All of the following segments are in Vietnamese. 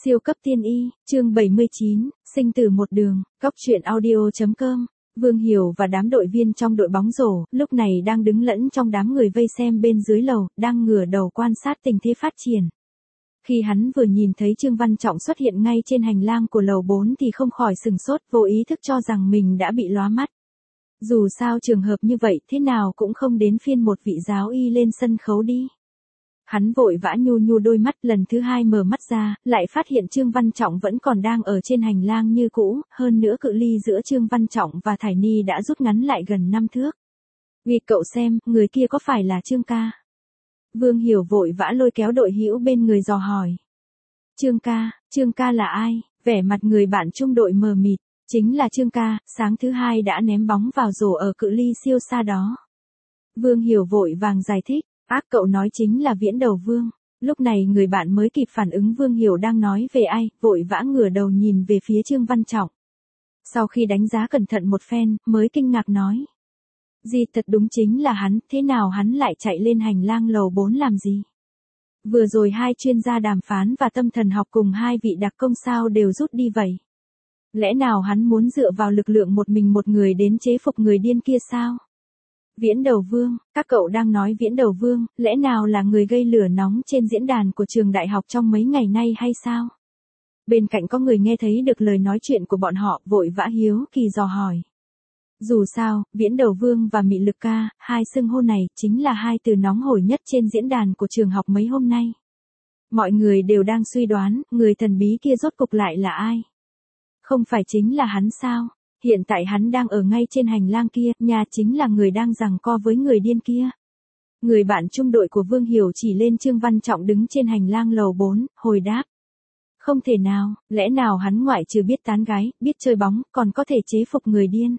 Siêu cấp tiên y, chương 79, sinh tử một đường, Cóc truyện audio.com. Vương Hiểu và đám đội viên trong đội bóng rổ, lúc này đang đứng lẫn trong đám người vây xem bên dưới lầu, đang ngửa đầu quan sát tình thế phát triển. Khi hắn vừa nhìn thấy Trương Văn Trọng xuất hiện ngay trên hành lang của lầu 4 thì không khỏi sừng sốt, vô ý thức cho rằng mình đã bị lóa mắt. Dù sao trường hợp như vậy thế nào cũng không đến phiên một vị giáo y lên sân khấu đi. Hắn vội vã nhu đôi mắt, lần thứ hai mở mắt ra, lại phát hiện Trương Văn Trọng vẫn còn đang ở trên hành lang như cũ, hơn nữa cự ly giữa Trương Văn Trọng và Thải Ni đã rút ngắn lại gần 5 thước. Vì cậu xem, người kia có phải là Trương ca? Vương Hiểu vội vã lôi kéo đội hữu bên người dò hỏi. Trương ca là ai? Vẻ mặt người bạn chung đội mờ mịt, chính là Trương ca, sáng thứ hai đã ném bóng vào rổ ở cự ly siêu xa đó. Vương Hiểu vội vàng giải thích. Cậu nói chính là Viễn Đầu Vương. Lúc này người bạn mới kịp phản ứng Vương Hiểu đang nói về ai, vội vã ngửa đầu nhìn về phía Trương Văn Trọng. Sau khi đánh giá cẩn thận một phen, mới kinh ngạc nói. Thật đúng chính là hắn, thế nào hắn lại chạy lên hành lang lầu 4 làm gì? Vừa rồi hai chuyên gia đàm phán và tâm thần học cùng hai vị đặc công sao đều rút đi vậy? Lẽ nào hắn muốn dựa vào lực lượng một mình một người đến chế phục người điên kia sao? Viễn Đầu Vương, các cậu đang nói Viễn Đầu Vương, lẽ nào là người gây lửa nóng trên diễn đàn của trường đại học trong mấy ngày nay hay sao? Bên cạnh có người nghe thấy được lời nói chuyện của bọn họ, vội vã hiếu kỳ dò hỏi. Dù sao, Viễn Đầu Vương và Mị Lực Ca, hai xưng hô này chính là hai từ nóng hổi nhất trên diễn đàn của trường học mấy hôm nay. Mọi người đều đang suy đoán, người thần bí kia rốt cục lại là ai? Không phải chính là hắn sao? Hiện tại hắn đang ở ngay trên hành lang kia, nhà chính là người đang giằng co với người điên kia. Người bạn chung đội của Vương Hiểu chỉ lên Trương Văn Trọng đứng trên hành lang lầu 4, hồi đáp. Không thể nào, lẽ nào hắn ngoại trừ biết tán gái, biết chơi bóng, còn có thể chế phục người điên.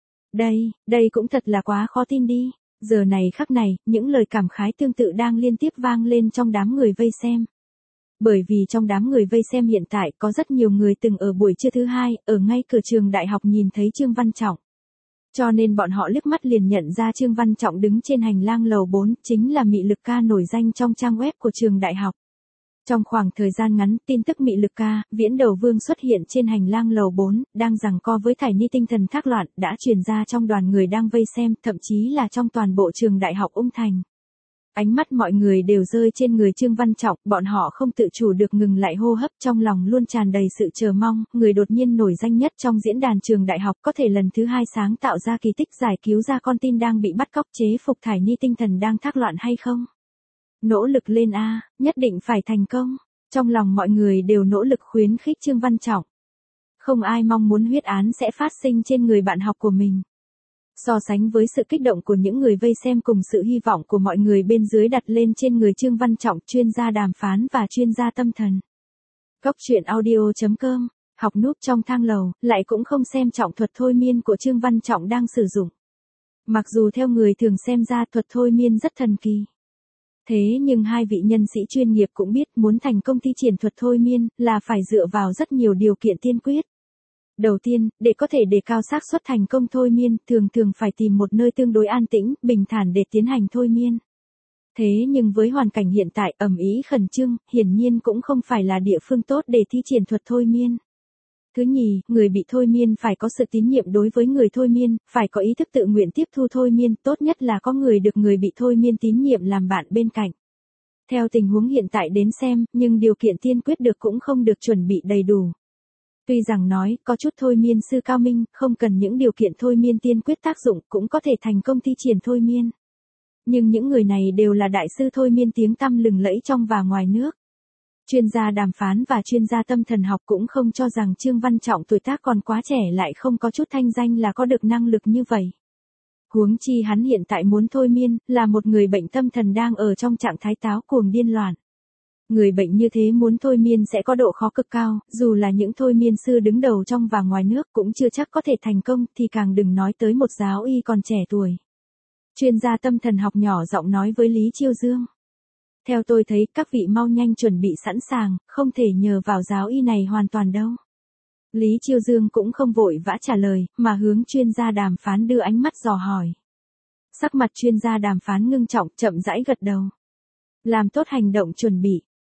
Đây cũng thật là quá khó tin đi. Giờ này khắc này, những lời cảm khái tương tự đang liên tiếp vang lên trong đám người vây xem. Bởi vì trong đám người vây xem hiện tại có rất nhiều người từng ở buổi trưa thứ hai, ở ngay cửa trường đại học nhìn thấy Trương Văn Trọng. Cho nên bọn họ liếc mắt liền nhận ra Trương Văn Trọng đứng trên hành lang lầu 4 chính là Mị Lực Ca nổi danh trong trang web của trường đại học. Trong khoảng thời gian ngắn, tin tức Mị Lực Ca, Viễn Đầu Vương xuất hiện trên hành lang lầu 4, đang giằng co với Thải Ni tinh thần thác loạn, đã truyền ra trong đoàn người đang vây xem, thậm chí là trong toàn bộ trường đại học Ung Thành. Ánh mắt mọi người đều rơi trên người Trương Văn Trọng, bọn họ không tự chủ được ngừng lại hô hấp, trong lòng luôn tràn đầy sự chờ mong, người đột nhiên nổi danh nhất trong diễn đàn trường đại học có thể lần thứ hai sáng tạo ra kỳ tích giải cứu ra con tin đang bị bắt cóc, chế phục Thải Ni tinh thần đang thác loạn hay không? Nỗ lực lên a, nhất định phải thành công. Trong lòng mọi người đều nỗ lực khuyến khích Trương Văn Trọng. Không ai mong muốn huyết án sẽ phát sinh trên người bạn học của mình. So sánh với sự kích động của những người vây xem cùng sự hy vọng của mọi người bên dưới đặt lên trên người Trương Văn Trọng, chuyên gia đàm phán và chuyên gia tâm thần. Cóc truyện audio.com, học núp trong thang lầu, lại cũng không xem trọng thuật thôi miên của Trương Văn Trọng đang sử dụng. Mặc dù theo người thường xem ra thuật thôi miên rất thần kỳ. Thế nhưng hai vị nhân sĩ chuyên nghiệp cũng biết muốn thành công thi triển thuật thôi miên là phải dựa vào rất nhiều điều kiện tiên quyết. Đầu tiên, để có thể đề cao xác suất thành công thôi miên, thường phải tìm một nơi tương đối an tĩnh, bình thản để tiến hành thôi miên. Thế nhưng với hoàn cảnh hiện tại ầm ĩ khẩn trương, hiển nhiên cũng không phải là địa phương tốt để thi triển thuật thôi miên. Thứ nhì, người bị thôi miên phải có sự tín nhiệm đối với người thôi miên, phải có ý thức tự nguyện tiếp thu thôi miên, tốt nhất là có người được người bị thôi miên tín nhiệm làm bạn bên cạnh. Theo tình huống hiện tại đến xem, nhưng điều kiện tiên quyết được cũng không được chuẩn bị đầy đủ. Tuy rằng nói, có chút thôi miên sư cao minh, không cần những điều kiện thôi miên tiên quyết tác dụng, cũng có thể thành công thi triển thôi miên. Nhưng những người này đều là đại sư thôi miên tiếng tăm lừng lẫy trong và ngoài nước. Chuyên gia đàm phán và chuyên gia tâm thần học cũng không cho rằng Trương Văn Trọng tuổi tác còn quá trẻ lại không có chút thanh danh là có được năng lực như vậy. Huống chi hắn hiện tại muốn thôi miên, là một người bệnh tâm thần đang ở trong trạng thái táo cuồng điên loạn. Người bệnh như thế muốn thôi miên sẽ có độ khó cực cao, dù là những thôi miên sư đứng đầu trong và ngoài nước cũng chưa chắc có thể thành công, thì càng đừng nói tới một giáo y còn trẻ tuổi. Chuyên gia tâm thần học nhỏ giọng nói với Lý Chiêu Dương. Theo tôi thấy, các vị mau nhanh chuẩn bị sẵn sàng, không thể nhờ vào giáo y này hoàn toàn đâu. Lý Chiêu Dương cũng không vội vã trả lời, mà hướng chuyên gia đàm phán đưa ánh mắt dò hỏi. Sắc mặt chuyên gia đàm phán ngưng trọng, chậm rãi gật đầu. Làm tốt hành động chuẩn bị.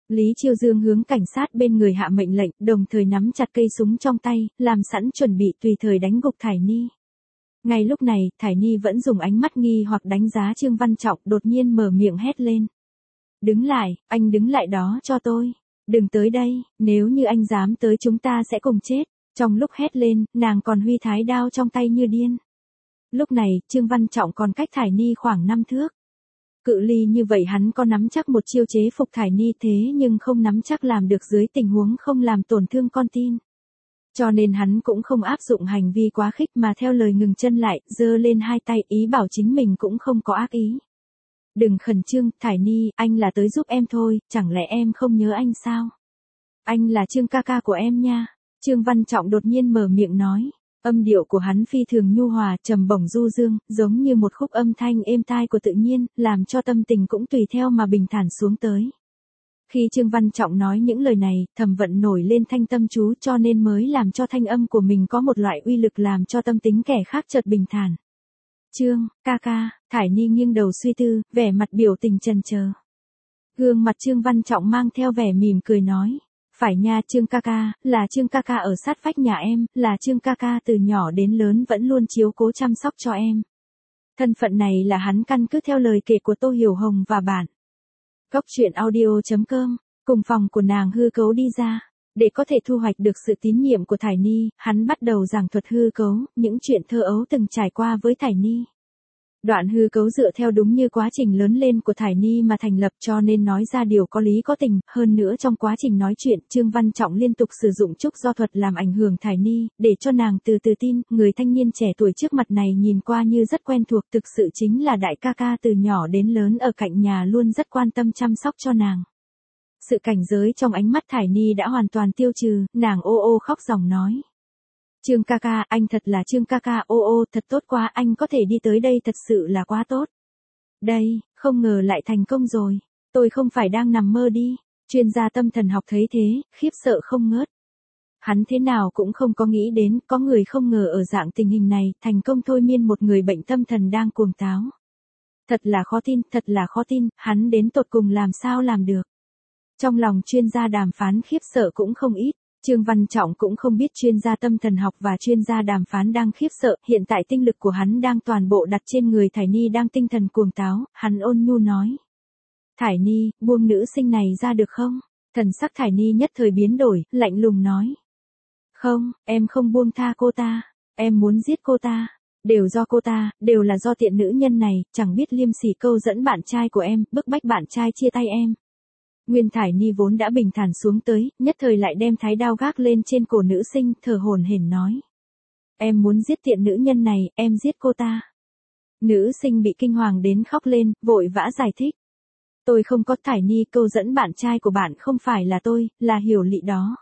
Lý Chiêu Dương hướng cảnh sát bên người hạ mệnh lệnh, đồng thời nắm chặt cây súng trong tay, làm sẵn chuẩn bị tùy thời đánh gục Thải Ni. Ngay lúc này, Thải Ni vẫn dùng ánh mắt nghi hoặc đánh giá Trương Văn Trọng, đột nhiên mở miệng hét lên. Đứng lại, anh đứng lại đó cho tôi. Đừng tới đây, nếu như anh dám tới chúng ta sẽ cùng chết. Trong lúc hét lên, nàng còn huy thái đao trong tay như điên. Lúc này, Trương Văn Trọng còn cách Thải Ni khoảng 5 thước. Cự ly như vậy hắn có nắm chắc một chiêu chế phục Thải Ni thế nhưng không nắm chắc làm được dưới tình huống không làm tổn thương con tin. Cho nên hắn cũng không áp dụng hành vi quá khích mà theo lời ngừng chân lại, giơ lên hai tay ý bảo chính mình cũng không có ác ý. Đừng khẩn trương, Thải Ni, anh là tới giúp em thôi, chẳng lẽ em không nhớ anh sao? Anh là Trương ca ca của em nha. Trương Văn Trọng đột nhiên mở miệng nói. Âm điệu của hắn phi thường nhu hòa, trầm bổng du dương, giống như một khúc âm thanh êm tai của tự nhiên, làm cho tâm tình cũng tùy theo mà bình thản xuống tới. Khi Trương Văn Trọng nói những lời này, Thẩm Vận nổi lên thanh tâm chú cho nên mới làm cho thanh âm của mình có một loại uy lực làm cho tâm tính kẻ khác chợt bình thản. Trương, ca ca, Thải Ni nghiêng đầu suy tư, vẻ mặt biểu tình chần chờ. Gương mặt Trương Văn Trọng mang theo vẻ mỉm cười nói. Phải nha Trương ca ca, là Trương ca ca ở sát vách nhà em, là Trương ca ca từ nhỏ đến lớn vẫn luôn chiếu cố chăm sóc cho em. Thân phận này là hắn căn cứ theo lời kể của Tô Hiểu Hồng và bạn. Góc truyện audio.com, cùng phòng của nàng hư cấu đi ra. Để có thể thu hoạch được sự tín nhiệm của Thải Ni, hắn bắt đầu giảng thuật hư cấu, những chuyện thơ ấu từng trải qua với Thải Ni. Đoạn hư cấu dựa theo đúng như quá trình lớn lên của Thải Ni mà thành lập cho nên nói ra điều có lý có tình, hơn nữa trong quá trình nói chuyện, Trương Văn Trọng liên tục sử dụng trúc do thuật làm ảnh hưởng Thải Ni, để cho nàng từ từ tin, người thanh niên trẻ tuổi trước mặt này nhìn qua như rất quen thuộc, thực sự chính là đại ca ca từ nhỏ đến lớn ở cạnh nhà luôn rất quan tâm chăm sóc cho nàng. Sự cảnh giới trong ánh mắt Thải Ni đã hoàn toàn tiêu trừ, nàng ô ô khóc ròng nói. Trương ca ca, anh thật là Trương ca ca, ô ô, thật tốt quá, anh có thể đi tới đây thật sự là quá tốt. Đây, không ngờ lại thành công rồi, tôi không phải đang nằm mơ đi. Chuyên gia tâm thần học thấy thế, khiếp sợ không ngớt. Hắn thế nào cũng không có nghĩ đến, có người không ngờ ở dạng tình hình này, thành công thôi miên một người bệnh tâm thần đang cuồng táo. Thật là khó tin, hắn đến tột cùng làm sao làm được. Trong lòng chuyên gia đàm phán khiếp sợ cũng không ít. Trương Văn Trọng cũng không biết chuyên gia tâm thần học và chuyên gia đàm phán đang khiếp sợ, hiện tại tinh lực của hắn đang toàn bộ đặt trên người Thải Ni đang tinh thần cuồng táo, hắn ôn nhu nói. Thải Ni, buông nữ sinh này ra được không? Thần sắc Thải Ni nhất thời biến đổi, lạnh lùng nói. Không, em không buông tha cô ta, em muốn giết cô ta. Đều do cô ta, đều là do tiện nữ nhân này, chẳng biết liêm sỉ câu dẫn bạn trai của em, bức bách bạn trai chia tay em. Nguyên Thải Ni vốn đã bình thản xuống tới, nhất thời lại đem thái đao gác lên trên cổ nữ sinh, thở hổn hển nói. Em muốn giết tiện nữ nhân này, em giết cô ta. Nữ sinh bị kinh hoàng đến khóc lên, vội vã giải thích. Tôi không có Thải Ni, câu dẫn bạn trai của bạn không phải là tôi, là Hiểu Lị đó.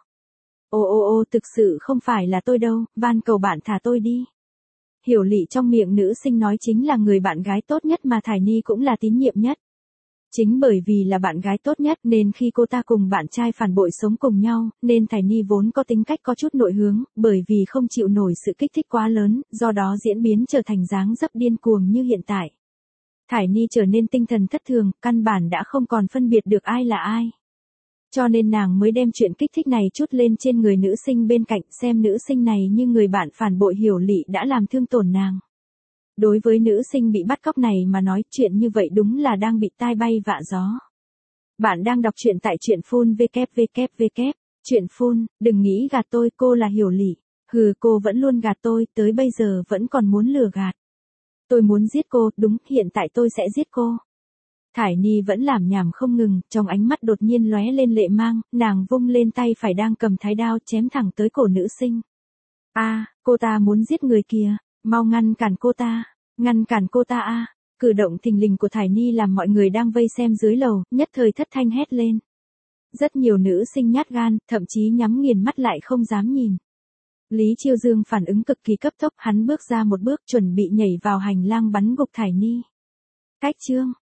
Ô, thực sự không phải là tôi đâu, van cầu bạn thả tôi đi. Hiểu Lị trong miệng nữ sinh nói chính là người bạn gái tốt nhất mà Thải Ni cũng là tín nhiệm nhất. Chính bởi vì là bạn gái tốt nhất nên khi cô ta cùng bạn trai phản bội sống cùng nhau, nên Thải Ni vốn có tính cách có chút nội hướng, bởi vì không chịu nổi sự kích thích quá lớn, do đó diễn biến trở thành dáng dấp điên cuồng như hiện tại. Thải Ni trở nên tinh thần thất thường, căn bản đã không còn phân biệt được ai là ai. Cho nên nàng mới đem chuyện kích thích này trút lên trên người nữ sinh bên cạnh, xem nữ sinh này như người bạn phản bội Hiểu Lị đã làm thương tổn nàng. Đối với nữ sinh bị bắt cóc này mà nói chuyện như vậy đúng là đang bị tai bay vạ gió. Bạn đang đọc truyện tại truyện phun www. Truyện phun, đừng nghĩ gạt tôi, cô là Hiểu Lị. Hừ, cô vẫn luôn gạt tôi, tới bây giờ vẫn còn muốn lừa gạt. Tôi muốn giết cô, đúng, hiện tại tôi sẽ giết cô. Thải Ni vẫn làm nhảm không ngừng, trong ánh mắt đột nhiên lóe lên lệ mang, nàng vung lên tay phải đang cầm thái đao chém thẳng tới cổ nữ sinh. Cô ta muốn giết người kìa, mau ngăn cản cô ta. Cử động thình lình của Thải Ni làm mọi người đang vây xem dưới lầu, nhất thời thất thanh hét lên. Rất nhiều nữ sinh nhát gan, thậm chí nhắm nghiền mắt lại không dám nhìn. Lý Chiêu Dương phản ứng cực kỳ cấp tốc, hắn bước ra một bước chuẩn bị nhảy vào hành lang bắn gục Thải Ni. Cách chương